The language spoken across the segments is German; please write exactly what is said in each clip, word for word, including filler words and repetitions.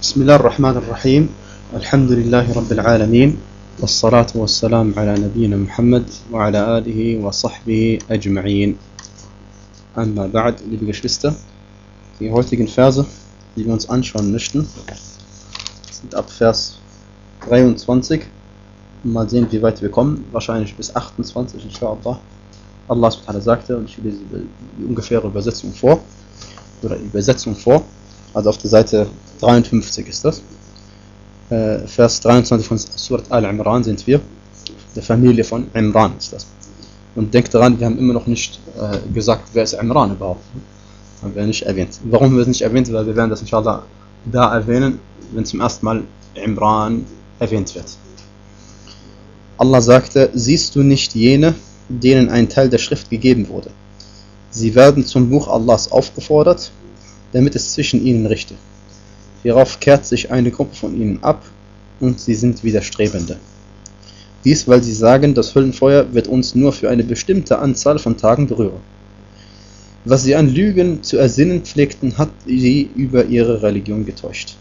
بسم الله الرحمن الرحيم الحمد لله رب العالمين والصلاة والسلام على نبينا Muhammad وعلى آله وصحبه أجمعين. Amma ba'd, liebe Geschwister, die heutigen Verse, die wir uns anschauen möchten, sind ab Vers dreiundzwanzig. Mal sehen, wie weit wir kommen, wahrscheinlich bis achtundzwanzig, inshallah. Allah subhanahu wa ta'ala sagte, und ich lese die ungefähre Übersetzung vor, oder Übersetzung vor, also auf der Seite dreiundfünfzig ist das. Äh, Vers dreiundzwanzig von Surat Al-Imran sind wir, der Familie von Imran ist das. Und denkt daran, wir haben immer noch nicht äh, gesagt, wer ist Imran überhaupt. Haben wir nicht erwähnt. Warum haben wir es nicht erwähnt? Weil wir werden das inshallah da erwähnen, wenn zum ersten Mal Imran erwähnt wird. Allah sagte, siehst du nicht jene, denen ein Teil der Schrift gegeben wurde? Sie werden zum Buch Allahs aufgefordert, damit es zwischen ihnen richte. Hierauf kehrt sich eine Gruppe von ihnen ab und sie sind Widerstrebende. Dies, weil sie sagen, das Höllenfeuer wird uns nur für eine bestimmte Anzahl von Tagen berühren. Was sie an Lügen zu ersinnen pflegten, hat sie über ihre Religion getäuscht.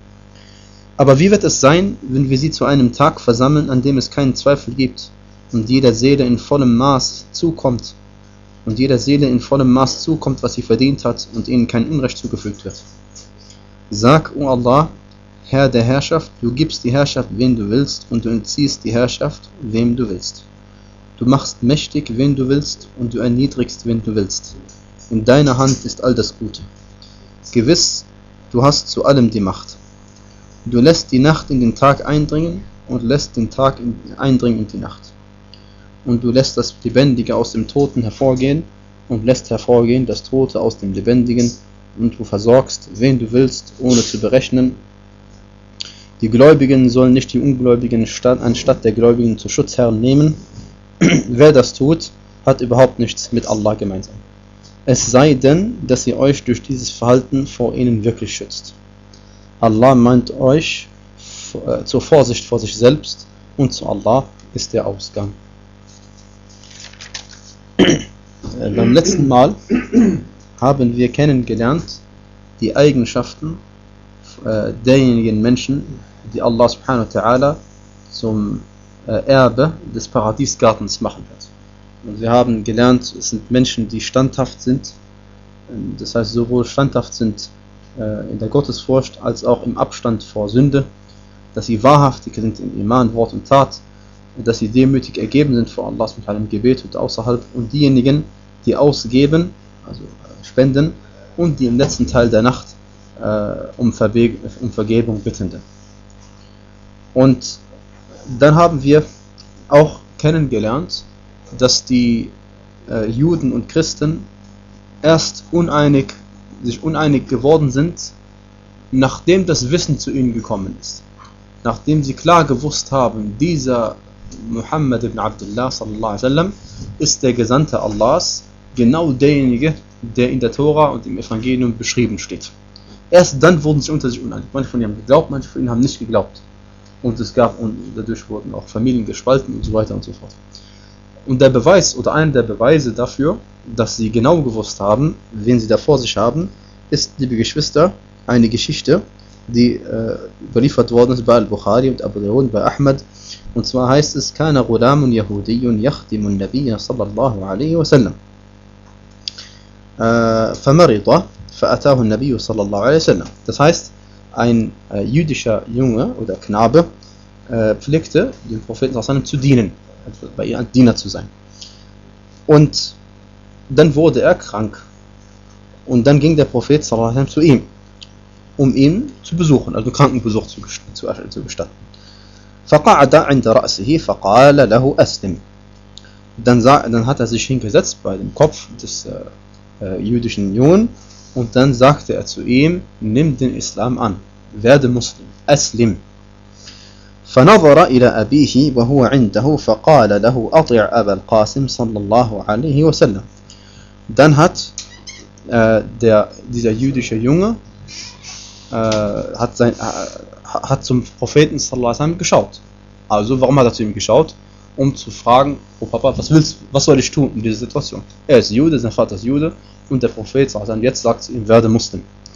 Aber wie wird es sein, wenn wir sie zu einem Tag versammeln, an dem es keinen Zweifel gibt und jeder Seele in vollem Maß zukommt und jeder Seele in vollem Maß zukommt, was sie verdient hat und ihnen kein Unrecht zugefügt wird? Sag, O Allah, Herr der Herrschaft, du gibst die Herrschaft, wen du willst, und du entziehst die Herrschaft, wem du willst. Du machst mächtig, wen du willst, und du erniedrigst, wen du willst. In deiner Hand ist all das Gute. Gewiss, du hast zu allem die Macht. Du lässt die Nacht in den Tag eindringen und lässt den Tag in, eindringen in die Nacht. Und du lässt das Lebendige aus dem Toten hervorgehen und lässt hervorgehen das Tote aus dem Lebendigen, und du versorgst, wen du willst, ohne zu berechnen. Die Gläubigen sollen nicht die Ungläubigen anstatt der Gläubigen zu Schutzherren nehmen. Wer das tut, hat überhaupt nichts mit Allah gemeinsam. Es sei denn, dass ihr euch durch dieses Verhalten vor ihnen wirklich schützt. Allah meint euch äh, zur Vorsicht vor sich selbst, und zu Allah ist der Ausgang. äh, beim letzten Mal haben wir kennengelernt die Eigenschaften äh, derjenigen Menschen, die Allah subhanahu wa ta'ala zum äh, Erbe des Paradiesgartens machen wird. Und wir haben gelernt, es sind Menschen, die standhaft sind, das heißt sowohl standhaft sind äh, in der Gottesfurcht als auch im Abstand vor Sünde, dass sie wahrhaftig sind in Iman, Wort und Tat, dass sie demütig ergeben sind vor Allah subhanahu wa ta'ala im Gebet und außerhalb, und diejenigen, die ausgeben, also spenden, und die im letzten Teil der Nacht äh, um, Verbe- um Vergebung bittende. Und dann haben wir auch kennengelernt, dass die äh, Juden und Christen erst uneinig, sich uneinig geworden sind, nachdem das Wissen zu ihnen gekommen ist. Nachdem sie klar gewusst haben, dieser Muhammad ibn Abdullah sallallahu alaihi wasallam ist der Gesandte Allahs, genau derjenige, der in der Tora und im Evangelium beschrieben steht. Erst dann wurden sie unter sich uneinig. Manche von ihnen haben geglaubt, manche von ihnen haben nicht geglaubt. Und es gab, und dadurch wurden auch Familien gespalten und so weiter und so fort. Und der Beweis, oder einer der Beweise dafür, dass sie genau gewusst haben, wen sie da vor sich haben, ist, liebe Geschwister, eine Geschichte, die äh, überliefert worden ist bei Al-Bukhari und Abu Dawud, bei Ahmad. Und zwar heißt es, Kana ghulamun yahudiyyun yakhdimun nabiyya sallallahu alaihi wasallam. فمرض فأتاه النبي صلى الله عليه وسلم. Das heißt, ein äh, jüdischer Junge oder Knabe äh, pflegte dem Propheten sallallahu alaihi wasallam zu dienen, also bei ihr ein Diener zu sein. Und dann wurde er krank. Und dann ging der Prophet sallallahu alaihi wasallam zu ihm, um ihn zu besuchen, also Krankenbesuch zu, zu, zu gestatten. فقعد عند رأسه فقال له أسلم. Dann, sah, dann hat er sich hingesetzt bei dem Kopf des äh, Äh, jüdischen Jungen, und dann sagte er zu ihm, nimm den Islam an, werde Muslim, Aslim. فنظر إلى أبيه وهو عنده فقال له أطع أبا القاسم صلى الله عليه وسلم. Dann hat äh, der, dieser jüdische Junge äh, hat, sein, äh, hat zum Propheten sallallahu alaihi wasallam geschaut. Also warum hat er zu ihm geschaut? Um zu fragen, oh Papa, was willst, was soll ich tun in dieser Situation? Er ist Jude, sein Vater ist Jude, und der Prophet sallallahu alaihi wasallam jetzt sagt zu ihm, werde Muslim.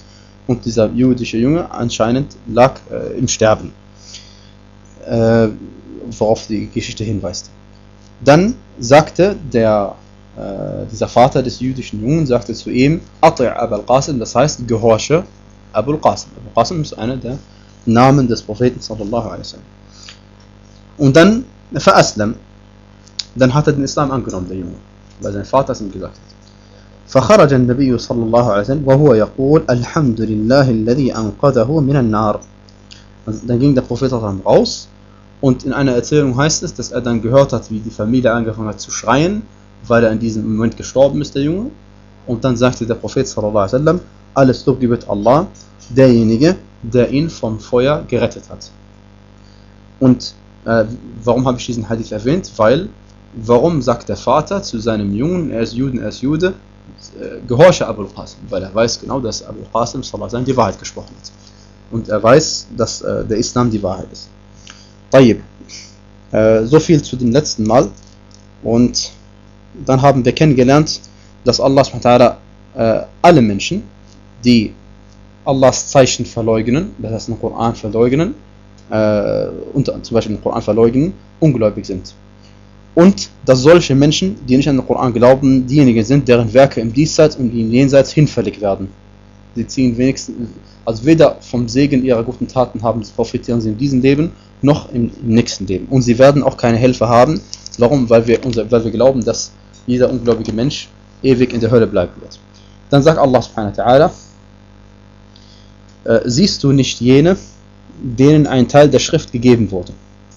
und dieser jüdische Junge anscheinend lag äh, im Sterben, äh, worauf die Geschichte hinweist. Dann sagte der, äh, dieser Vater des jüdischen Jungen, sagte zu ihm, Ati' Abul Qasim, das heißt, gehorche Abul Qasim. Abul Qasim ist einer der Namen des Propheten sallallahu alaihi wasallam. Und dann, fa'aslam, dann hat er den Islam angenommen, der Junge, weil sein Vater es ihm gesagt hat. فخرج النبي صلى الله عليه وسلم وهو يقول الحمد لله الذي أنقذه من النار. Dann ging der Prophet raus und in einer Erzählung heißt es, dass er dann gehört hat, wie die Familie angefangen hat zu schreien, weil er in diesem Moment gestorben ist, der Junge. Und dann sagte der Prophet sallallahu alaihi wasallam, alles Lob gebührt Allah, derjenige, der ihn vom Feuer gerettet hat. Und äh, warum habe ich diesen Hadith erwähnt? Weil, warum sagt der Vater zu seinem Jungen, er ist Juden, er ist Jude, gehorche Abul Qasim, weil er weiß genau, dass Abul Qasim sallallahu alaihi wasallam die Wahrheit gesprochen hat. Und er weiß, dass äh, der Islam die Wahrheit ist. Tayyib. Äh, so viel zu dem letzten Mal. Und dann haben wir kennengelernt, dass Allah subhanahu wa ta'ala äh, alle Menschen, die Allahs Zeichen verleugnen, das heißt den Koran verleugnen, äh, und zum Beispiel den Koran verleugnen, ungläubig sind. Und dass solche Menschen, die nicht an den Koran glauben, diejenigen sind, deren Werke im Diesseits und im Jenseits hinfällig werden. Sie ziehen wenigstens, also weder vom Segen ihrer guten Taten haben, profitieren sie in diesem Leben, noch im, im nächsten Leben. Und sie werden auch keine Helfer haben. Warum? Weil wir, unser, weil wir glauben, dass jeder ungläubige Mensch ewig in der Hölle bleiben wird. Dann sagt Allah subhanahu wa ta'ala, äh, siehst du nicht jene, denen ein Teil der Schrift gegeben wurde?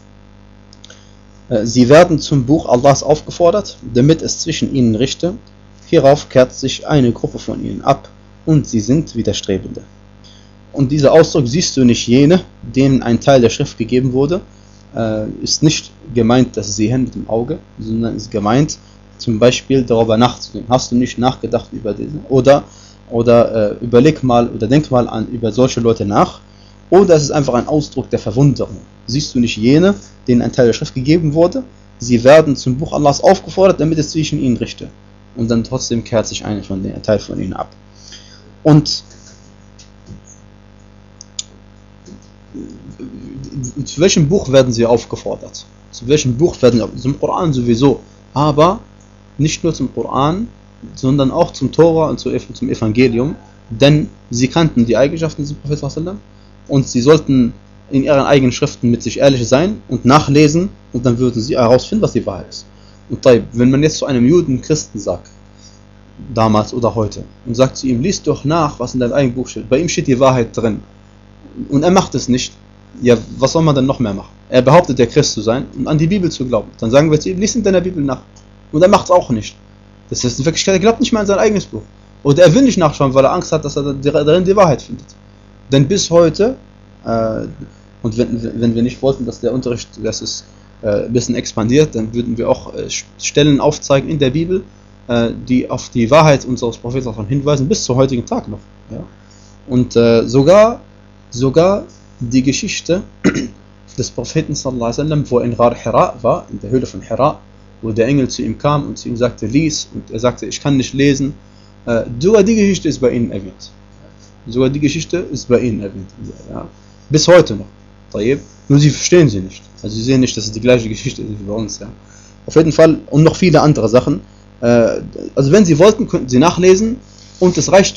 Sie werden zum Buch Allahs aufgefordert, damit es zwischen ihnen richte. Hierauf kehrt sich eine Gruppe von ihnen ab und sie sind Widerstrebende. Und dieser Ausdruck, siehst du nicht jene, denen ein Teil der Schrift gegeben wurde, ist nicht gemeint das Sehen mit dem Auge, sondern ist gemeint zum Beispiel darüber nachzudenken. Hast du nicht nachgedacht über diesen? Oder, oder äh, überleg mal oder denk mal an über solche Leute nach. Oder es ist einfach ein Ausdruck der Verwunderung. Siehst du nicht jene, denen ein Teil der Schrift gegeben wurde? Sie werden zum Buch Allahs aufgefordert, damit es zwischen ihnen richte. Und dann trotzdem kehrt sich eine von den, ein Teil von ihnen ab. Und zu welchem Buch werden sie aufgefordert? Zu welchem Buch werden sie aufgefordert? Zum Koran sowieso. Aber nicht nur zum Koran, sondern auch zum Tora und zum Evangelium. Denn sie kannten die Eigenschaften des Propheten sallallahu alaihi wasallam. Und sie sollten in ihren eigenen Schriften mit sich ehrlich sein und nachlesen und dann würden sie herausfinden, was die Wahrheit ist. Und wenn man jetzt zu einem Juden, Christen sagt, damals oder heute, und sagt zu ihm, lies doch nach, was in deinem eigenen Buch steht, bei ihm steht die Wahrheit drin, und er macht es nicht, ja, was soll man dann noch mehr machen? Er behauptet, der Christ zu sein und an die Bibel zu glauben. Dann sagen wir zu ihm, lies in deiner Bibel nach. Und er macht es auch nicht. Das ist in Wirklichkeit, er glaubt nicht mal an sein eigenes Buch. Oder er will nicht nachschauen, weil er Angst hat, dass er darin die Wahrheit findet. Denn bis heute, äh, und wenn, wenn wir nicht wollten, dass der Unterricht dass es, äh, ein bisschen expandiert, dann würden wir auch äh, Stellen aufzeigen in der Bibel, äh, die auf die Wahrheit unseres Propheten hinweisen, bis zum heutigen Tag noch. Ja? Und äh, sogar, sogar die Geschichte des Propheten sallallahu alaihi wasallam, wo er in Ghar Hira war, in der Höhle von Hira, wo der Engel zu ihm kam und zu ihm sagte, lies, und er sagte, ich kann nicht lesen, äh, sogar die Geschichte ist bei ihnen erwähnt. Sogar die Geschichte ist bei ihnen erwähnt. Ja. Bis heute noch. Tayyib. Nur sie verstehen sie nicht. Also sie sehen nicht, dass es die gleiche Geschichte ist wie bei uns. Ja. Auf jeden Fall. Und noch viele andere Sachen. Äh, also wenn sie wollten, könnten sie nachlesen. Und es reicht,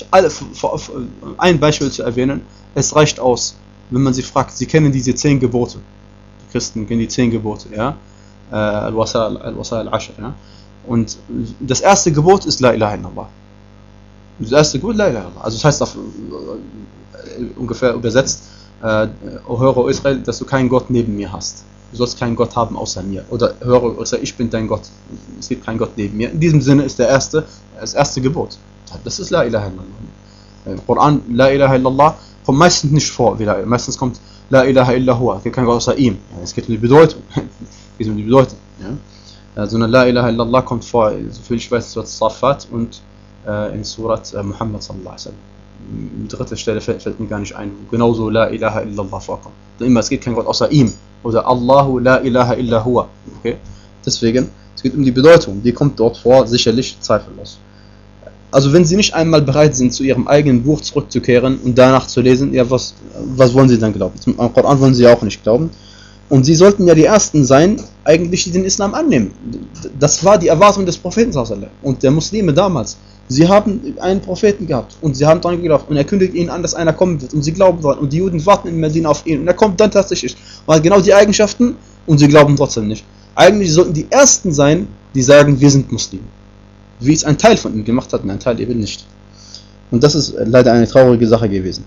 ein Beispiel zu erwähnen, es reicht aus, wenn man sie fragt, sie kennen diese zehn Gebote. Die Christen kennen die zehn Gebote. Ja. Al-Wasa al-Ashr. Ja. Und das erste Gebot ist La ilaha illallah. Das erste Gebot, La ilaha illallah. Also das heißt auf, äh, ungefähr übersetzt, äh, O höre, O Israel, dass du keinen Gott neben mir hast. Du sollst keinen Gott haben außer mir. Oder höre, O Israel, ich bin dein Gott. Es gibt keinen Gott neben mir. In diesem Sinne ist der erste, das erste Gebot. Das ist La ilaha illallah. Im Koran, La ilaha illallah, kommt meistens nicht vor. Wie La, meistens kommt La ilaha illallah. Es gibt keinen Gott außer ihm. Ja, es geht um die Bedeutung. Es geht um die Bedeutung. Ja. Ja, sondern La ilaha illallah kommt vor, soviel ich weiß, in Surat Safat und in Surat Muhammad sallallahu alaihi wasallam. Die dritte Stelle fällt, fällt mir gar nicht ein, wo genauso La ilaha illallah vorkommt. Immer, es geht kein Gott außer ihm. Oder Allahu la ilaha illa huwa. Okay? Deswegen, es geht um die Bedeutung, die kommt dort vor, sicherlich zweifellos. Also wenn sie nicht einmal bereit sind, zu ihrem eigenen Buch zurückzukehren und danach zu lesen, ja, was, was wollen sie dann glauben? Zum Koran wollen sie ja auch nicht glauben. Und sie sollten ja die Ersten sein, eigentlich, die den Islam annehmen. Das war die Erwartung des Propheten und der Muslime damals. Sie haben einen Propheten gehabt und sie haben daran geglaubt und er kündigt ihnen an, dass einer kommen wird und sie glauben daran und die Juden warten in Medina auf ihn und er kommt dann tatsächlich und hat genau die Eigenschaften und sie glauben trotzdem nicht. Eigentlich sollten die Ersten sein, die sagen, wir sind Muslime. Wie es ein Teil von ihnen gemacht hat und ein Teil eben nicht. Und das ist leider eine traurige Sache gewesen.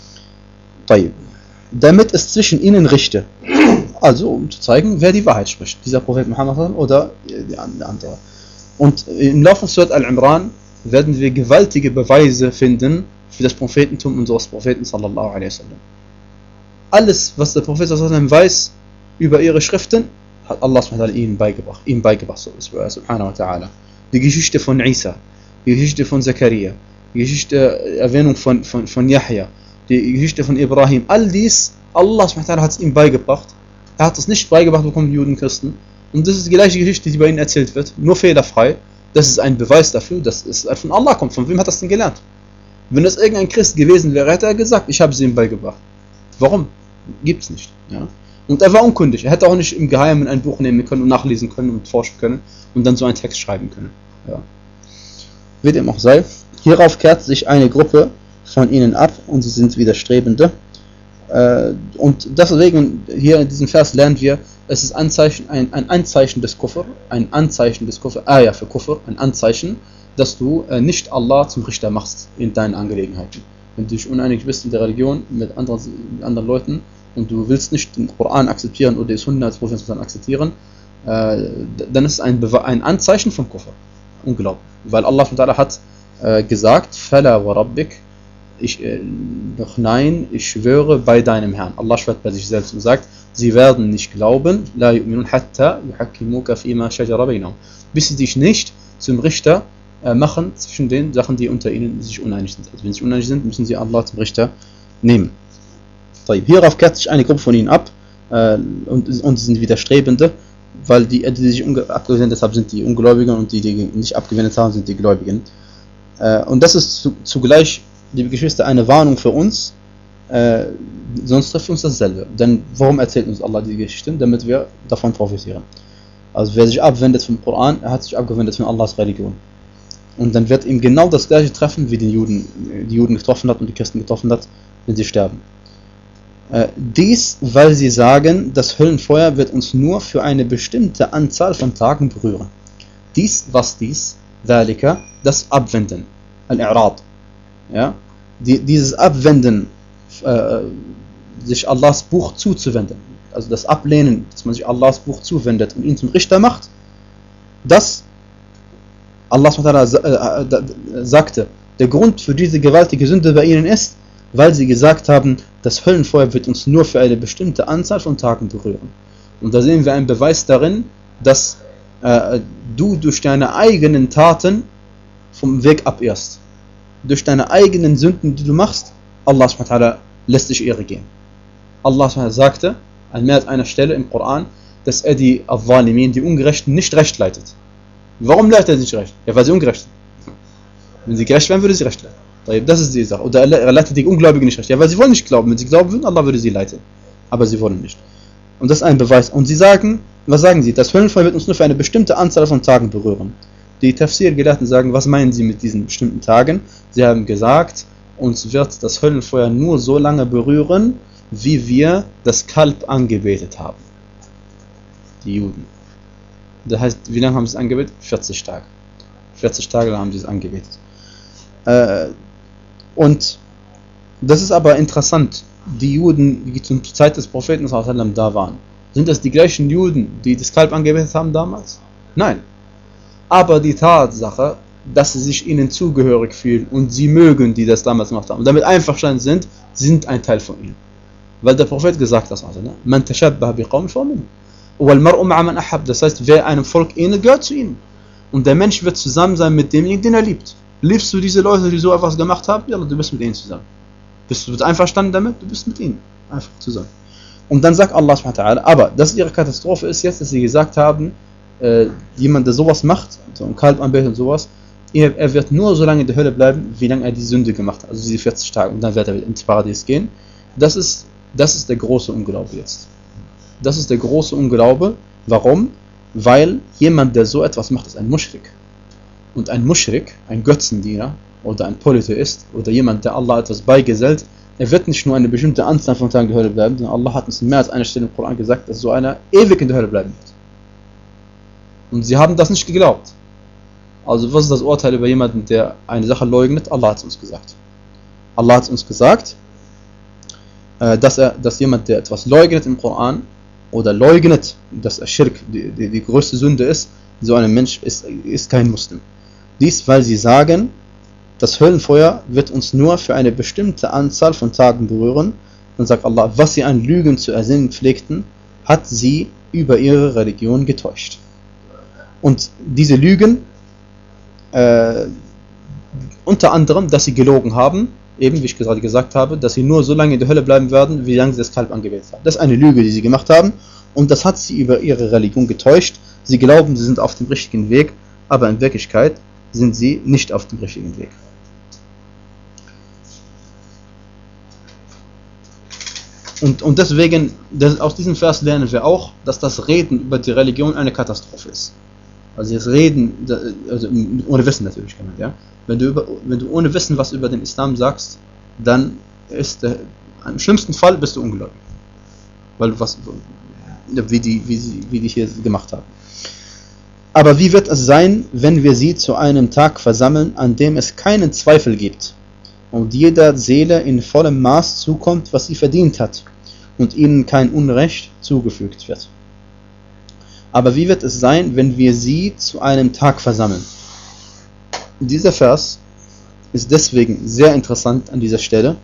Damit es zwischen ihnen richte. Also um zu zeigen, wer die Wahrheit spricht. Dieser Prophet Muhammad oder der andere. Und im Laufe von Surat Al-Imran werden wir gewaltige Beweise finden für das Prophetentum unseres Propheten sallallahu alaihi wasallam. Alles, was der Prophet sallallahu alaihi wasallam weiß über ihre Schriften, hat Allah subhanahu wa ta'ala ihnen beigebracht. Ihm beigebracht, subhanahu wa ta'ala. Die Geschichte von Isa, die Geschichte von Zakaria, die Geschichte, Erwähnung von, von, von Yahya, die Geschichte von Ibrahim, all dies, Allah subhanahu wa ta'ala hat es ihm beigebracht. Er hat es nicht beigebracht bekommen, die Juden und Christen. Und das ist die gleiche Geschichte, die bei ihnen erzählt wird, nur fehlerfrei. Das ist ein Beweis dafür, dass es von Allah kommt. Von wem hat das denn gelernt? Wenn es irgendein Christ gewesen wäre, hätte er gesagt, ich habe es ihm beigebracht. Warum? Gibt es nicht. Ja? Und er war unkundig. Er hätte auch nicht im Geheimen ein Buch nehmen können und nachlesen können und forschen können und dann so einen Text schreiben können. Ja. Wie dem auch sei. Hierauf kehrt sich eine Gruppe von ihnen ab und sie sind Widerstrebende. Und deswegen, hier in diesem Vers lernen wir, es ist Anzeichen, ein, ein Anzeichen des Kufr, ein Anzeichen des Kufr, ah ja, für Kufr, ein Anzeichen, dass du äh, nicht Allah zum Richter machst in deinen Angelegenheiten. Wenn du dich uneinig bist in der Religion mit anderen, mit anderen Leuten und du willst nicht den Koran akzeptieren oder die Sunna als Prophet akzeptieren, äh, dann ist es ein, ein Anzeichen vom Kufr. Unglaublich. Weil Allah hat äh, gesagt, Fala wa Rabbik, ich, äh, doch nein, ich schwöre bei deinem Herrn. Allah schwört bei sich selbst und sagt, sie werden nicht glauben, la yu'minun hatta yuhakkimuka fima shajara bainahum, bis sie dich nicht zum Richter äh, machen zwischen den Sachen, die unter ihnen sich uneinig sind. Also wenn sie uneinig sind, müssen sie Allah zum Richter nehmen. Hierauf kehrt sich eine Gruppe von ihnen ab äh, und, und sind Widerstrebende, weil die, die sich abgewendet haben, sind die Ungläubigen und die, die nicht abgewendet haben, sind die Gläubigen. Äh, und das ist zu, zugleich, liebe Geschwister, eine Warnung für uns, äh, sonst trifft uns dasselbe. Denn warum erzählt uns Allah diese Geschichten? Damit wir davon profitieren. Also wer sich abwendet vom Koran, er hat sich abgewendet von Allahs Religion. Und dann wird ihm genau das gleiche treffen, wie den Juden, die Juden getroffen hat und die Christen getroffen hat, wenn sie sterben. Äh, dies, weil sie sagen, das Höllenfeuer wird uns nur für eine bestimmte Anzahl von Tagen berühren. Dies, was dies? Dhalika, das Abwenden. Al-I'rad. Ja? Die, dieses Abwenden, äh, sich Allahs Buch zuzuwenden, also das Ablehnen, dass man sich Allahs Buch zuwendet und ihn zum Richter macht, das, Allah sagte, der Grund für diese gewaltige Sünde bei ihnen ist, weil sie gesagt haben, das Höllenfeuer wird uns nur für eine bestimmte Anzahl von Tagen berühren. Und da sehen wir einen Beweis darin, dass äh, du durch deine eigenen Taten vom Weg abirrst. Durch deine eigenen Sünden, die du machst, Allah subhanahu wa ta'ala lässt dich irre gehen. Allah subhanahu wa ta'ala sagte an mehr als einer Stelle im Koran, dass er die Al-Zalimin, die Ungerechten, nicht recht leitet. Warum leitet er sie nicht recht? Ja, weil sie ungerecht sind. Wenn sie gerecht wären, würde sie recht leiten. Das ist die Sache. Oder er leitet die Ungläubigen nicht recht. Ja, weil sie wollen nicht glauben. Wenn sie glauben würden, Allah würde sie leiten. Aber sie wollen nicht. Und das ist ein Beweis. Und sie sagen, was sagen sie? Das Höllenfeuer wird uns nur für eine bestimmte Anzahl von Tagen berühren. Die Tafsir-Gelehrten sagen, was meinen sie mit diesen bestimmten Tagen? Sie haben gesagt, uns wird das Höllenfeuer nur so lange berühren, wie wir das Kalb angebetet haben. Die Juden. Das heißt, wie lange haben sie es angebetet? vierzig Tage. vierzig Tage lang haben sie es angebetet. Äh, und das ist aber interessant. Die Juden, die zur Zeit des Propheten da waren, sind das die gleichen Juden, die das Kalb angebetet haben damals? Nein. Aber die Tatsache, dass sie sich ihnen zugehörig fühlen und sie mögen, die das damals gemacht haben, und damit einverstanden sind, sind ein Teil von ihnen. Weil der Prophet gesagt hat, man tashabbaha biqawmin fahuwa minhum. Das heißt, wer einem Volk ähnelt, gehört zu ihnen. Und der Mensch wird zusammen sein mit demjenigen, den er liebt. Liebst du diese Leute, die so etwas gemacht haben? Ja, du bist mit ihnen zusammen. Bist du einverstanden damit? Du bist mit ihnen einfach zusammen. Und dann sagt Allah subhanahu wa ta'ala, aber das ist ihre Katastrophe ist jetzt, dass sie gesagt haben, äh, jemand, der sowas macht, so ein Kalb anbetet und sowas, er, er wird nur so lange in der Hölle bleiben, wie lange er die Sünde gemacht hat, also diese vierzig Tage, und dann wird er ins Paradies gehen. Das ist, das ist der große Unglaube jetzt. Das ist der große Unglaube. Warum? Weil jemand, der so etwas macht, ist ein Muschrik. Und ein Muschrik, ein Götzendiener oder ein Polytheist oder jemand, der Allah etwas beigesellt, er wird nicht nur eine bestimmte Anzahl von Tagen in der Hölle bleiben, sondern Allah hat uns in mehr als einer Stelle im Koran gesagt, dass so einer ewig in der Hölle bleiben wird. Und sie haben das nicht geglaubt. Also was ist das Urteil über jemanden, der eine Sache leugnet? Allah hat es uns gesagt. Allah hat es uns gesagt, dass, er, dass jemand, der etwas leugnet im Koran oder leugnet, dass er Schirk die, die, die größte Sünde ist, so ein Mensch ist, ist kein Muslim. Dies, weil sie sagen, das Höllenfeuer wird uns nur für eine bestimmte Anzahl von Tagen berühren. Dann sagt Allah, was sie an Lügen zu ersinnen pflegten, hat sie über ihre Religion getäuscht. Und diese Lügen, äh, unter anderem, dass sie gelogen haben, eben wie ich gerade gesagt habe, dass sie nur so lange in der Hölle bleiben werden, wie lange sie das Kalb angebetet haben. Das ist eine Lüge, die sie gemacht haben, und das hat sie über ihre Religion getäuscht. Sie glauben, sie sind auf dem richtigen Weg, aber in Wirklichkeit sind sie nicht auf dem richtigen Weg. Und, und deswegen, das, aus diesem Vers lernen wir auch, dass das Reden über die Religion eine Katastrophe ist. Also das Reden, also ohne Wissen natürlich gemeint, ja. Wenn du, über, wenn du ohne Wissen was über den Islam sagst, dann ist der, im schlimmsten Fall bist du ungläubig. Weil du was, wie die, wie, sie, wie die hier gemacht haben. Aber wie wird es sein, wenn wir sie zu einem Tag versammeln, an dem es keinen Zweifel gibt und jeder Seele in vollem Maß zukommt, was sie verdient hat, und ihnen kein Unrecht zugefügt wird? Aber wie wird es sein, wenn wir sie zu einem Tag versammeln? Dieser Vers ist deswegen sehr interessant an dieser Stelle,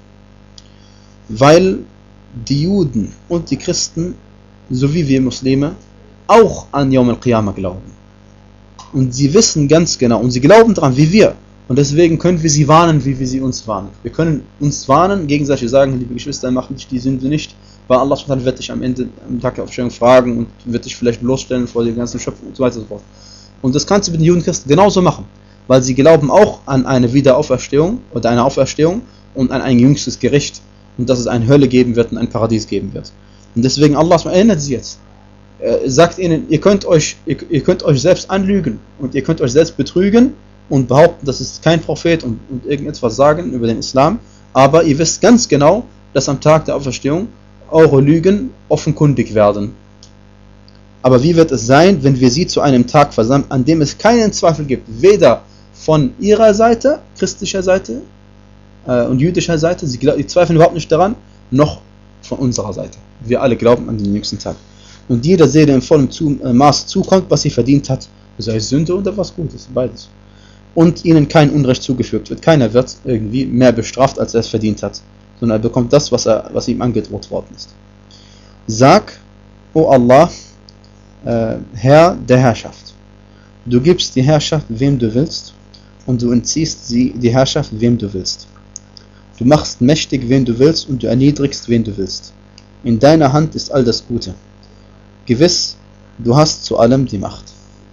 weil die Juden und die Christen, sowie wir Muslime, auch an Yawm al-Qiyamah glauben. Und sie wissen ganz genau, und sie glauben daran wie wir. Und deswegen können wir sie warnen, wie wir sie uns warnen. Wir können uns warnen, gegenseitig sagen, liebe Geschwister, macht nicht die Sünde nicht, weil Allah wird dich am Ende, am Tag der Auferstehung fragen und wird dich vielleicht bloßstellen vor der ganzen Schöpfung und so weiter und so fort. Und das kannst du mit den Juden und Christen genauso machen, weil sie glauben auch an eine Wiederauferstehung oder eine Auferstehung und an ein jüngstes Gericht und dass es eine Hölle geben wird und ein Paradies geben wird. Und deswegen Allah erinnert sie jetzt. Er sagt ihnen, ihr könnt euch, ihr, ihr könnt euch selbst anlügen und ihr könnt euch selbst betrügen und behaupten, das ist kein Prophet und, und irgendetwas sagen über den Islam, aber ihr wisst ganz genau, dass am Tag der Auferstehung eure Lügen offenkundig werden. Aber wie wird es sein, wenn wir sie zu einem Tag versammeln, an dem es keinen Zweifel gibt, weder von ihrer Seite, christlicher Seite äh, und jüdischer Seite, sie die zweifeln überhaupt nicht daran, noch von unserer Seite. Wir alle glauben an den jüngsten Tag. Und jeder Seele in vollem zu, äh, Maß zukommt, was sie verdient hat, sei es Sünde oder was Gutes, beides. Und ihnen kein Unrecht zugefügt wird. Keiner wird irgendwie mehr bestraft, als er es verdient hat, sondern er bekommt das, was, er, was ihm angedroht worden ist. Sag, O Allah, äh, Herr der Herrschaft, du gibst die Herrschaft, wem du willst, und du entziehst sie, die Herrschaft, wem du willst. Du machst mächtig, wen du willst, und du erniedrigst, wen du willst. In deiner Hand ist all das Gute. Gewiss, du hast zu allem die Macht.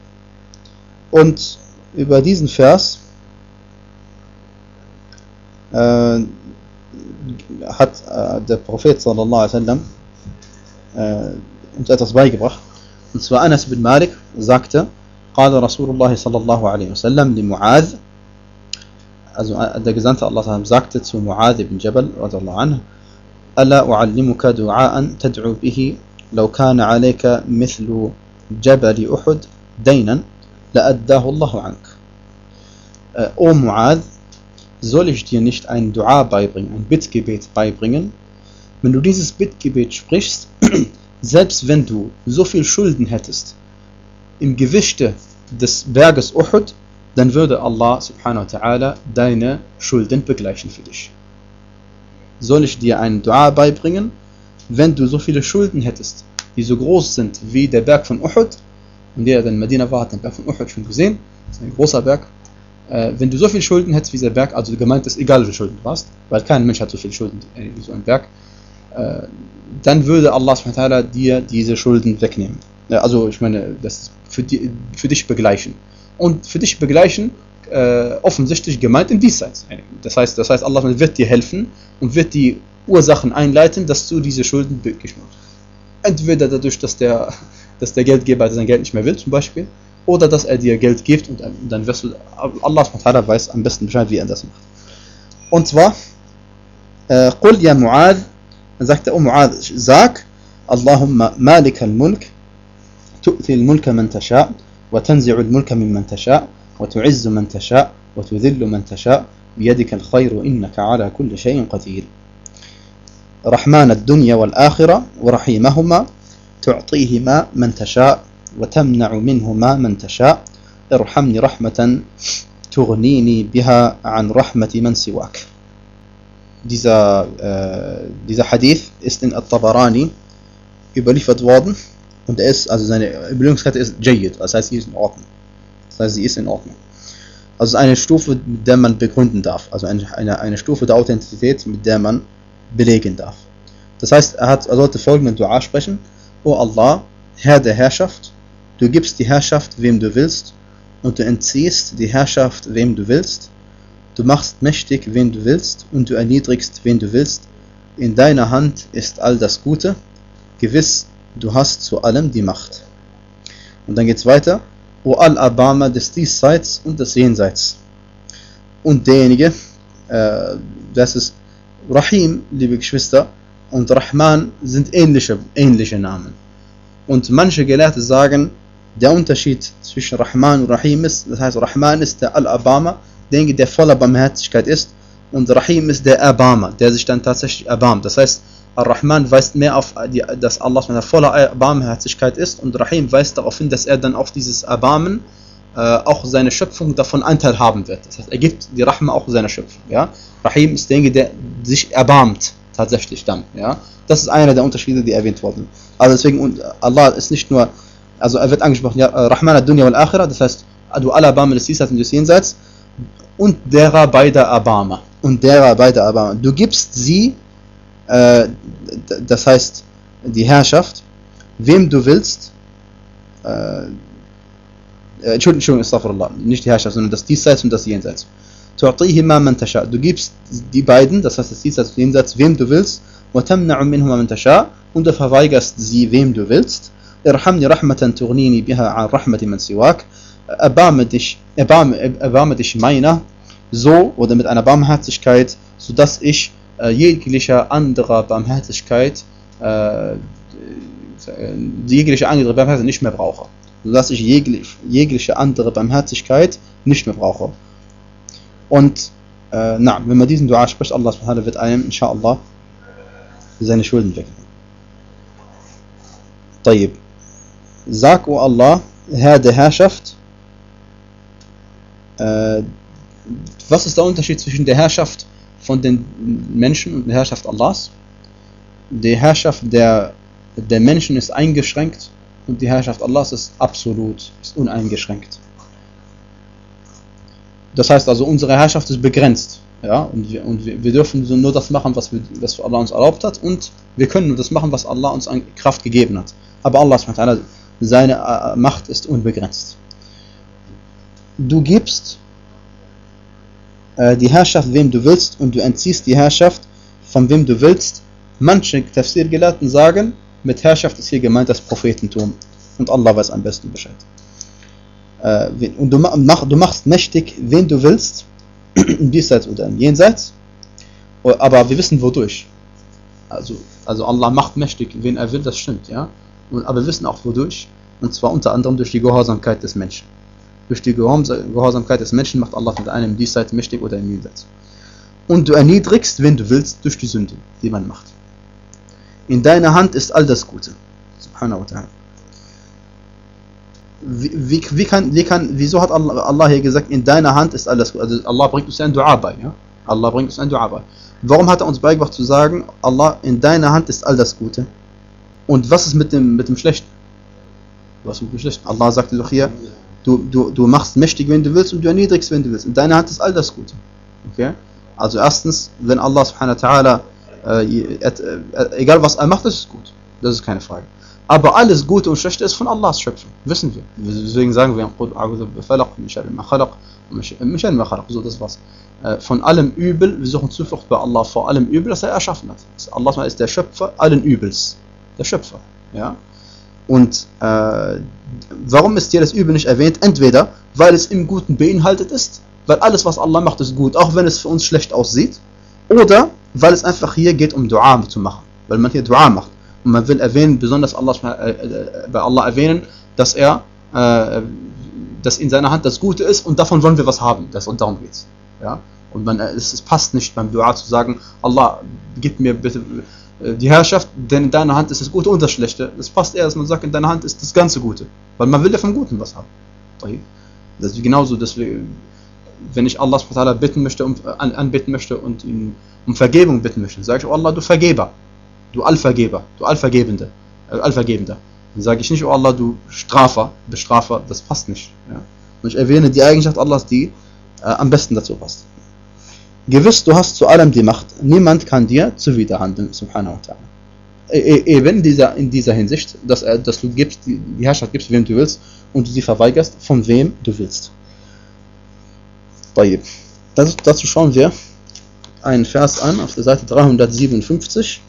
Und über diesen Vers äh, hat äh, der Prophet sallallahu alaihi wasallam äh, uns etwas beigebracht. Und zwar Anas bin Malik sagte, قال رسول الله صلى الله عليه وسلم لمعاذ, also der Gesandte Allah sagte zu Mu'adh ibn Jabal radiyallahu anhu, ألا أعلمك دعاء تدعو به لو كان عليك مثل جبل أحد دينا لأداه الله عنك. Äh, O Mu'adh, soll ich dir nicht ein Dua beibringen, ein Bittgebet beibringen? Wenn du dieses Bittgebet sprichst, selbst wenn du so viel Schulden hättest im Gewichte des Berges Uhud, dann würde Allah subhanahu wa ta'ala deine Schulden begleichen für dich. Soll ich dir einen Dua beibringen, wenn du so viele Schulden hättest, die so groß sind wie der Berg von Uhud, und der, der in Medina war, hat den Berg von Uhud schon gesehen, das ist ein großer Berg, äh, wenn du so viele Schulden hättest wie dieser Berg, also gemeint ist, egal wie viele Schulden du hast, weil kein Mensch hat so viele Schulden wie so ein Berg, äh, dann würde Allah subhanahu wa ta'ala dir diese Schulden wegnehmen. Ja, also ich meine, das ist für, die, für dich begleichen. Und für dich begleichen äh, offensichtlich gemeint im Diesseits. Das heißt, das heißt, Allah wird dir helfen und wird die Ursachen einleiten, dass du diese Schulden wirklich machst. Entweder dadurch, dass der, dass der Geldgeber sein Geld nicht mehr will, zum Beispiel, oder dass er dir Geld gibt und dann wirst du, Allah weiß am besten Bescheid, wie er das macht. Und zwar, Qul ya Mu'ad, dann sagt der, oh Mu'ad, sag, Allahumma malik al-mulk, tu'ti al-mulka man tasha' wa tanzi'u al-mulka mimman tasha' wa tu'izzu man tasha' wa tudhillu man tasha' biyadika al-khayru innaka ala kulli shay'in qadir. رحمن الدنيا والآخرة ورحيمهما تعطيهما من تشاء وتمنع منهما من تشاء ارحمني رحمة تغنيني بها عن رحمة من سواك. Dieser, äh, dieser Hadith ist in At-Tabarani überliefert worden und er ist, also seine Überlieferungskette ist Jayyid, das heißt, sie ist in Ordnung. Das heißt, sie ist in Ordnung. Also eine Stufe, mit der man begründen darf, also eine, eine, eine Stufe der Authentizität, mit der man belegen darf. Das heißt, er, hat, er sollte folgenden Dua sprechen: O Allah, Herr der Herrschaft, du gibst die Herrschaft, wem du willst, und du entziehst die Herrschaft, wem du willst. Du machst mächtig, wen du willst, und du erniedrigst, wen du willst. In deiner Hand ist all das Gute. Gewiss, du hast zu allem die Macht. Und dann geht es weiter: O Al-Abama des Diesseits und des Jenseits. Und derjenige, äh, das ist Rahim, liebe Geschwister, und Rahman sind ähnliche, ähnliche Namen. Und manche Gelehrte sagen, der Unterschied zwischen Rahman und Rahim ist, das heißt, Rahman ist der Al-Abama, derjenige, der voller Barmherzigkeit ist, und Rahim ist der Erbarmer, der sich dann tatsächlich erbarmt. Das heißt, Ar-Rahman weist mehr auf, die, dass Allah voller Barmherzigkeit ist, und Rahim weist darauf hin, dass er dann auf dieses Erbarmen äh, auch seine Schöpfung davon Anteil haben wird. Das heißt, er gibt die Rahma auch seiner Schöpfung. Ja? Rahim ist derjenige, der sich erbarmt, tatsächlich dann. Ja? Das ist einer der Unterschiede, die erwähnt wurden. Also deswegen, und Allah ist nicht nur, also er wird angesprochen, ja, Rahman ad-Dunya wal-Akhirah, das heißt, du aller Erbarmen des Diesseits und des Jenseits, und derer beider Erbarmer. Und derer beider Erbarmer. Du gibst sie, äh, das heißt, die Herrschaft, wem du willst, äh, Entschuldigung, Astaghfirullah, nicht die Herrschaft, sondern das Diesseits und das Jenseits. Tu'tihima man tasha. Du gibst die beiden, das heißt das Diesseits und das Jenseits, wem du willst, wa tamna'u minhuma man tasha, und du verweigerst sie, wem du willst. Irhamni rahmatan tughnini biha an rahmati man siwak. Erbarme dich, erbarme, erbarme dich meiner, so, oder mit einer Barmherzigkeit, sodass ich äh, jeglicher anderer Barmherzigkeit, äh, jegliche andere Barmherzigkeit nicht mehr brauche. Sodass ich jegliche, jegliche andere Barmherzigkeit nicht mehr brauche. Und äh, na, wenn man diesen Dua spricht, Allah subhanahu wa ta'ala wird einem, inshallah, seine Schulden wegnehmen. Tayyib. Sag, O Allah, Herr der Herrschaft, äh, was ist der Unterschied zwischen der Herrschaft von den Menschen und der Herrschaft Allahs? Die Herrschaft der, der Menschen ist eingeschränkt, und die Herrschaft Allahs ist absolut, ist uneingeschränkt. Das heißt also, unsere Herrschaft ist begrenzt. Ja? Und, wir, und wir, wir dürfen nur das machen, was, wir, was Allah uns erlaubt hat, und wir können nur das machen, was Allah uns an Kraft gegeben hat. Aber Allah, seine Macht ist unbegrenzt. Du gibst äh, die Herrschaft, wem du willst, und du entziehst die Herrschaft, von wem du willst. Manche Tafsir-Gelehrten sagen, mit Herrschaft ist hier gemeint das Prophetentum, und Allah weiß am besten Bescheid. Äh, und du, mach, du machst mächtig, wen du willst, im Diesseits oder im Jenseits, aber wir wissen wodurch. Also, also Allah macht mächtig, wen er will, das stimmt, ja. Und, aber wir wissen auch wodurch, und zwar unter anderem durch die Gehorsamkeit des Menschen. Durch die Gehorsamkeit des Menschen macht Allah mit einem im Diesseits mächtig oder im Jenseits. Und du erniedrigst, wen du willst, durch die Sünde, die man macht. In deiner Hand ist all das Gute. Subhanahu wa ta'ala. Wie, wie, wie kann, wie kann, wieso hat Allah, Allah hier gesagt, in deiner Hand ist alles Gute? Also Allah bringt uns ein Dua bei. Ja? Allah bringt uns ein Dua bei. Warum hat er uns beigebracht zu sagen, Allah, in deiner Hand ist all das Gute? Und was ist mit dem, mit dem Schlechten? Was mit dem Schlechten? Allah sagte doch hier, du, du, du machst mächtig, wenn du willst, und du erniedrigst, wenn du willst. In deiner Hand ist all das Gute. Okay? Also erstens, wenn Allah subhanahu wa ta'ala, äh, äh, egal was er macht, das ist gut. Das ist keine Frage. Aber alles Gute und Schlechte ist von Allahs Schöpfung. Wissen wir. Deswegen sagen wir, so das war's. Von allem Übel, wir suchen Zuflucht bei Allah vor allem Übel, das er erschaffen hat. Allah ist der Schöpfer allen Übels. Der Schöpfer. Ja? Und äh, warum ist hier das Übel nicht erwähnt? Entweder, weil es im Guten beinhaltet ist, weil alles, was Allah macht, ist gut, auch wenn es für uns schlecht aussieht. Oder weil es einfach hier geht, um Dua zu machen. Weil man hier Dua macht. Und man will erwähnen, besonders Allah, äh, bei Allah erwähnen, dass er, äh, dass in seiner Hand das Gute ist und davon wollen wir was haben. Das, und darum geht's. Ja? Und man, es, es passt nicht beim Dua zu sagen, Allah, gib mir bitte die Herrschaft, denn in deiner Hand ist das Gute und das Schlechte. Es passt eher, dass man sagt, in deiner Hand ist das ganze Gute. Weil man will ja vom Guten was haben. Das ist genauso, dass wir, wenn ich Allah bitten möchte, um, an, anbeten möchte und ihn um Vergebung bitten möchte, sage ich, oh Allah, du Vergeber, du Allvergeber, du Allvergebende, äh, Allvergebender. Dann sage ich nicht, oh Allah, du Strafer, Bestrafer, das passt nicht. Ja? Und ich erwähne die Eigenschaft Allahs, die äh, am besten dazu passt. Gewiss, du hast zu allem die Macht, niemand kann dir zuwiderhandeln, subhanahu wa ta'ala. E eben in dieser, in dieser Hinsicht, dass, äh, dass du gibst, die, die Herrschaft gibst, wem du willst, und du sie verweigerst, von wem du willst. Das, dazu schauen wir einen Vers an, auf der Seite dreihundertsiebenundfünfzig.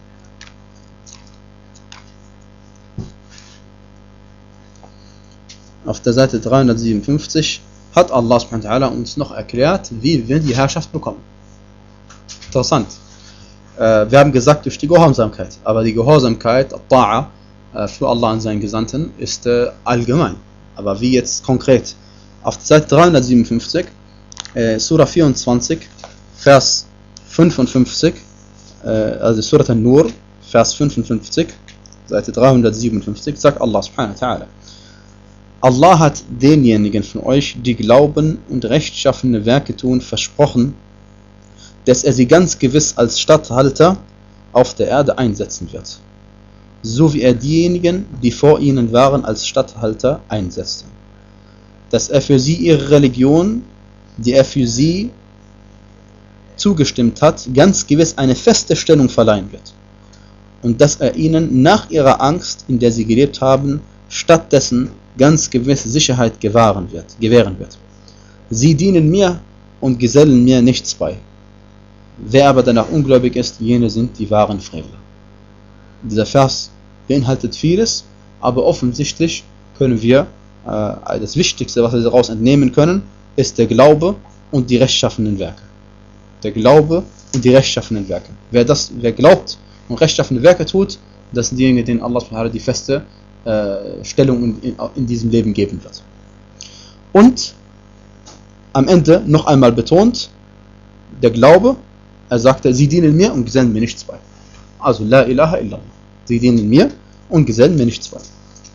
Auf der Seite dreihundertsiebenundfünfzig hat Allah subhanahu wa ta'ala uns noch erklärt, wie wir die Herrschaft bekommen. Interessant. Äh, wir haben gesagt, durch die Gehorsamkeit. Aber die Gehorsamkeit, Ta'a, äh, für Allah und seinen Gesandten, ist äh, allgemein. Aber wie jetzt konkret? Auf der Seite dreihundertsiebenundfünfzig, äh, Surah vierundzwanzig, Vers fünfundfünfzig, äh, also Surah An-Nur, Vers fünfundfünfzig, Seite dreihundertsiebenundfünfzig, sagt Allah subhanahu wa ta'ala: Allah hat denjenigen von euch, die glauben und rechtschaffene Werke tun, versprochen, dass er sie ganz gewiss als Statthalter auf der Erde einsetzen wird, so wie er diejenigen, die vor ihnen waren, als Statthalter einsetzte. Dass er für sie ihre Religion, die er für sie zugestimmt hat, ganz gewiss eine feste Stellung verleihen wird, und dass er ihnen nach ihrer Angst, in der sie gelebt haben, stattdessen ganz gewiss Sicherheit gewähren wird, gewähren wird. Sie dienen mir und gesellen mir nichts bei. Wer aber danach ungläubig ist, jene sind die wahren Frevler. Dieser Vers beinhaltet vieles, aber offensichtlich können wir, äh, das Wichtigste, was wir daraus entnehmen können, ist der Glaube und die rechtschaffenen Werke. Der Glaube und die rechtschaffenen Werke. Wer, das, wer glaubt und rechtschaffene Werke tut, das sind diejenigen, denen Allah die feste äh, Stellung in, in, in diesem Leben geben wird. Und am Ende noch einmal betont, der Glaube, er sagte, sie dienen mir und gesellen mir nichts bei. Also, la ilaha illallah. Sie dienen mir und gesellen mir nichts bei.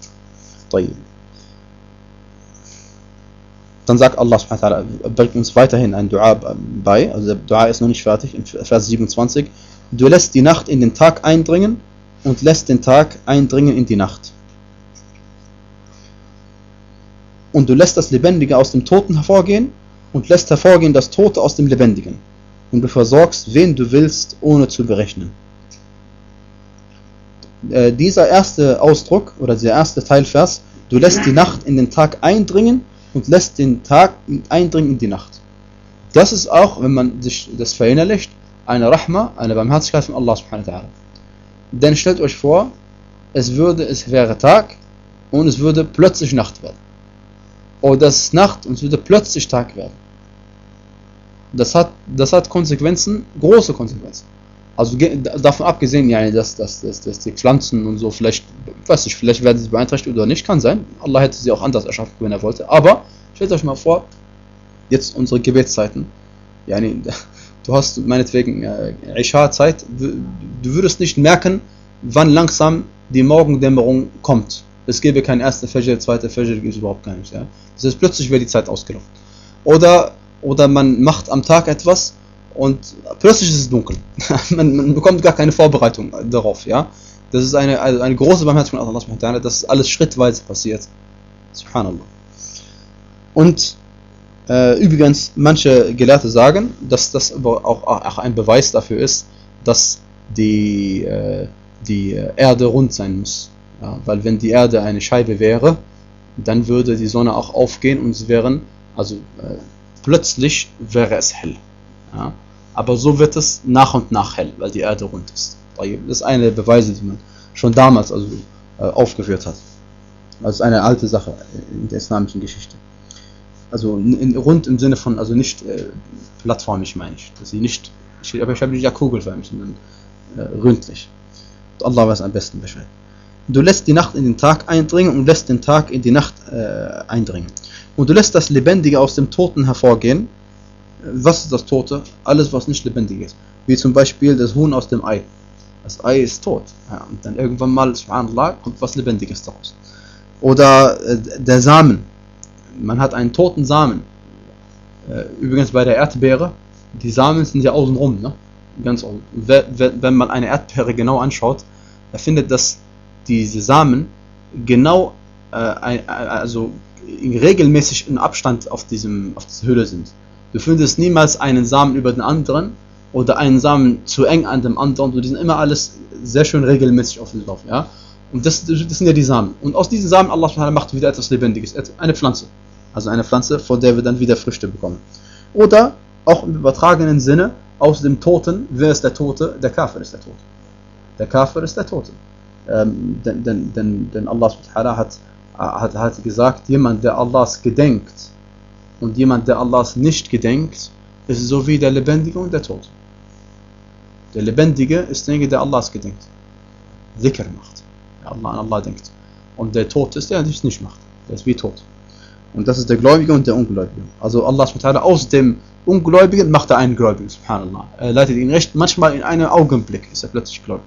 Dann sagt Allah subhanahu wa ta'ala, bringt uns weiterhin ein Dua bei, also der Dua ist noch nicht fertig, in Vers siebenundzwanzig. Du lässt die Nacht in den Tag eindringen und lässt den Tag eindringen in die Nacht. Und du lässt das Lebendige aus dem Toten hervorgehen und lässt hervorgehen das Tote aus dem Lebendigen. Und du versorgst, wen du willst, ohne zu berechnen. Äh, dieser erste Ausdruck, oder dieser erste Teilvers, du lässt die Nacht in den Tag eindringen und lässt den Tag eindringen in die Nacht. Das ist auch, wenn man sich das verinnerlicht, eine Rahma, eine Barmherzigkeit von Allah subhanahu wa ta'ala. Denn stellt euch vor, es würde, es wäre Tag und es würde plötzlich Nacht werden. Oder es ist Nacht und es würde plötzlich Tag werden. Das hat, das hat Konsequenzen, große Konsequenzen. Also davon abgesehen, ja, dass, dass, dass, dass die Pflanzen und so vielleicht, weiß ich, vielleicht werden sie beeinträchtigt oder nicht, kann sein. Allah hätte sie auch anders erschaffen, wenn er wollte. Aber stellt euch mal vor, jetzt unsere Gebetszeiten. Ja, du hast meinetwegen äh, Isha-Zeit, du würdest nicht merken, wann langsam die Morgendämmerung kommt. Es gäbe kein erster Fajr, zweiter Fajr, gibt es überhaupt gar nicht. Ja? Das heißt, plötzlich wäre die Zeit ausgelaufen. Oder Oder man macht am Tag etwas und plötzlich ist es dunkel. man, man bekommt gar keine Vorbereitung darauf. Ja? Das ist eine, also eine große Barmherzigkeit von Allah subhanahu wa ta'ala, dass alles schrittweise passiert. Subhanallah. Und äh, übrigens, manche Gelehrte sagen, dass das aber auch, auch ein Beweis dafür ist, dass die, äh, die Erde rund sein muss. Ja, weil wenn die Erde eine Scheibe wäre, dann würde die Sonne auch aufgehen und es wären, also äh, plötzlich wäre es hell. Ja. Aber so wird es nach und nach hell, weil die Erde rund ist. Das ist eine der Beweise, die man schon damals also, äh, aufgeführt hat. Das ist eine alte Sache in der islamischen Geschichte. Also in, rund im Sinne von, also nicht äh, plattformig meine ich. Dass sie nicht, ich, aber ich habe nicht ja kugelförmig, sondern äh, ründlich. Und Allah weiß am besten Bescheid. Du lässt die Nacht in den Tag eindringen und lässt den Tag in die Nacht äh, eindringen. Und du lässt das Lebendige aus dem Toten hervorgehen. Was ist das Tote? Alles, was nicht lebendig ist. Wie zum Beispiel das Huhn aus dem Ei. Das Ei ist tot. Ja, und dann irgendwann mal, subhanallah, kommt was Lebendiges daraus. Oder äh, der Samen. Man hat einen toten Samen. Äh, übrigens bei der Erdbeere, die Samen sind ja außenrum, ne? Ganz außen. Wenn man eine Erdbeere genau anschaut, er findet, dass diese Samen genau äh, also regelmäßig im Abstand auf, diesem, auf dieser Hülle sind. Du findest niemals einen Samen über den anderen oder einen Samen zu eng an dem anderen. Die sind immer alles sehr schön regelmäßig auf dem Lauf. Ja? Und das, das sind ja die Samen. Und aus diesen Samen, Allah macht wieder etwas Lebendiges, eine Pflanze. Also eine Pflanze, von der wir dann wieder Früchte bekommen. Oder auch im übertragenen Sinne, aus dem Toten, wer ist der Tote? Der Kafir ist der Tote. Der Kafir ist der Tote. Ähm, denn, denn, denn, denn Allah hat, hat, hat gesagt, jemand, der Allahs gedenkt und jemand, der Allahs nicht gedenkt, ist so wie der Lebendige und der Tote. Der Lebendige ist derjenige, der Allahs gedenkt. Dhikr macht. Der Allah an Allah denkt. Und der Tote ist der, der es nicht macht. Der ist wie tot. Und das ist der Gläubige und der Ungläubige. Also Allah aus dem Ungläubigen macht er einen Gläubigen, subhanallah. Er leitet ihn recht, manchmal in einem Augenblick ist er plötzlich gläubig.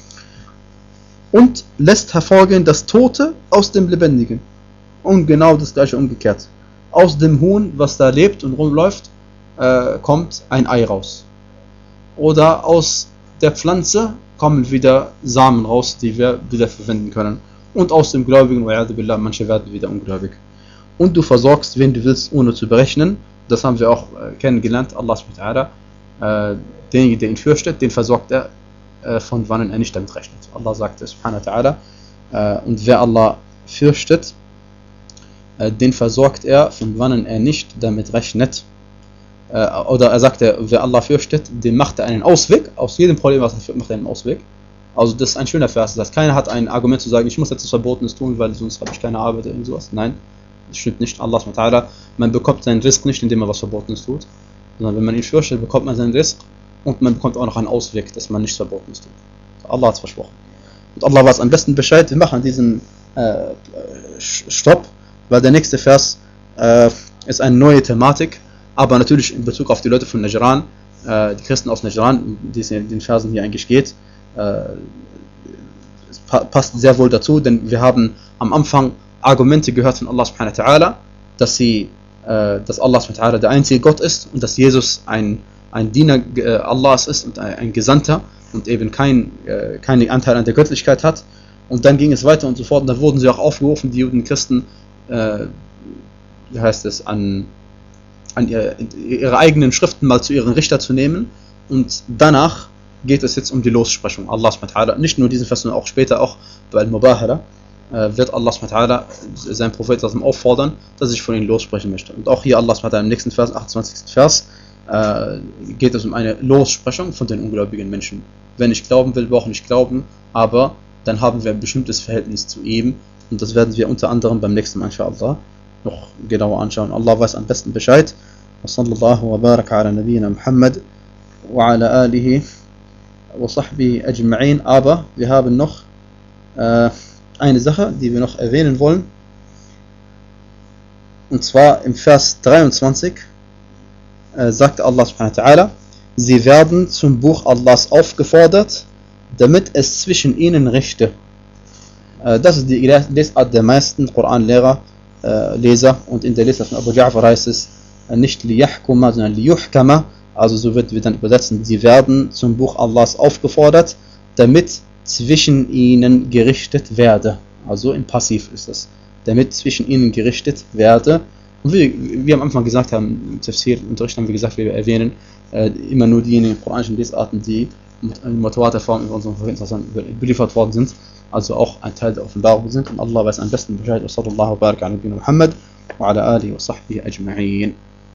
Und lässt hervorgehen das Tote aus dem Lebendigen. Und genau das gleiche umgekehrt. Aus dem Huhn, was da lebt und rumläuft, äh, kommt ein Ei raus. Oder aus der Pflanze kommen wieder Samen raus, die wir wieder verwenden können. Und aus dem Gläubigen, manche werden wieder ungläubig. Und du versorgst, wen du willst, ohne zu berechnen. Das haben wir auch äh, kennengelernt. Allah subhanahu wa ta'ala, äh, derjenige, der ihn fürchtet, den versorgt er, äh, von wann er nicht damit rechnet. Allah sagt subhanahu wa ta'ala, äh, und wer Allah fürchtet, äh, den versorgt er, von wann er nicht damit rechnet. Äh, oder er sagt, wer Allah fürchtet, dem macht er einen Ausweg. Aus jedem Problem, was er führt, macht er einen Ausweg. Also das ist ein schöner Vers. Das heißt, keiner hat ein Argument zu sagen, ich muss jetzt etwas Verbotenes tun, weil sonst habe ich keine Arbeit oder irgendwas. Nein. Das stimmt nicht. Allah subhanahu wa ta'ala, man bekommt seinen Risk nicht, indem man was Verbotenes tut, sondern wenn man ihn fürchtet, bekommt man seinen Risk und man bekommt auch noch einen Ausweg, dass man nichts Verbotenes tut. Allah hat es versprochen. Und Allah weiß am besten Bescheid. Wir machen diesen äh, Stopp, weil der nächste Vers äh, ist eine neue Thematik, aber natürlich in Bezug auf die Leute von Najran, äh, die Christen aus Najran, die es in den Versen hier eigentlich geht, äh, es pa- passt sehr wohl dazu, denn wir haben am Anfang Argumente gehört von Allah subhanahu wa ta'ala, dass sie, äh, dass Allah subhanahu wa ta'ala der einzige Gott ist und dass Jesus ein, ein Diener äh, Allahs ist und ein, ein Gesandter und eben kein, äh, keinen Anteil an der Göttlichkeit hat. Und dann ging es weiter und so fort und dann wurden sie auch aufgerufen, die Juden und Christen, äh, wie heißt es, an, an ihre, ihre eigenen Schriften mal zu ihren Richter zu nehmen. Und danach geht es jetzt um die Lossprechung. Allah subhanahu wa ta'ala, nicht nur diesen Vers, sondern auch später auch bei Al-Mubahara, wird Allah subhanahu wa ta'ala seinen Propheten auffordern, dass er sich von ihnen lossprechen möchte. Und auch hier Allah subhanahu wa ta'ala im nächsten Vers, achtundzwanzigsten Vers, äh, geht es um eine Lossprechung von den ungläubigen Menschen. Wer nicht glauben will, braucht nicht glauben, aber dann haben wir ein bestimmtes Verhältnis zu ihm und das werden wir unter anderem beim nächsten Mal, inshallah, noch genauer anschauen. Allah weiß am besten Bescheid. Wa sallallahu wa baraka ala nabiyyina Muhammad wa ala alihi wa sahbihi ajma'in. Aber wir haben noch äh, eine Sache, die wir noch erwähnen wollen, und zwar im Vers dreiundzwanzig äh, sagte Allah subhanahu wa ta'ala, sie werden zum Buch Allahs aufgefordert, damit es zwischen ihnen richte. Äh, das ist die Lesart der meisten Koranlehrer, äh, Leser, und in der Lesart von Abu Ja'far heißt es äh, nicht liyahkuma, sondern liyuhkama, also so wird wir dann übersetzen, sie werden zum Buch Allahs aufgefordert, damit zwischen ihnen gerichtet werde. Also im Passiv ist das. Damit zwischen ihnen gerichtet werde. Und wie wir am Anfang gesagt haben, im Tafsir-Unterricht haben wir gesagt, wir erwähnen äh, immer nur diejenigen koranischen Lesarten, die in Mutawatir-Form über unseren Propheten überliefert worden sind, also auch ein Teil der Offenbarung sind. Und Allah weiß am besten Bescheid. Wa sallallahu baraka ala nabiyina Muhammad wa ala alihi wa sahbihi ajma'in.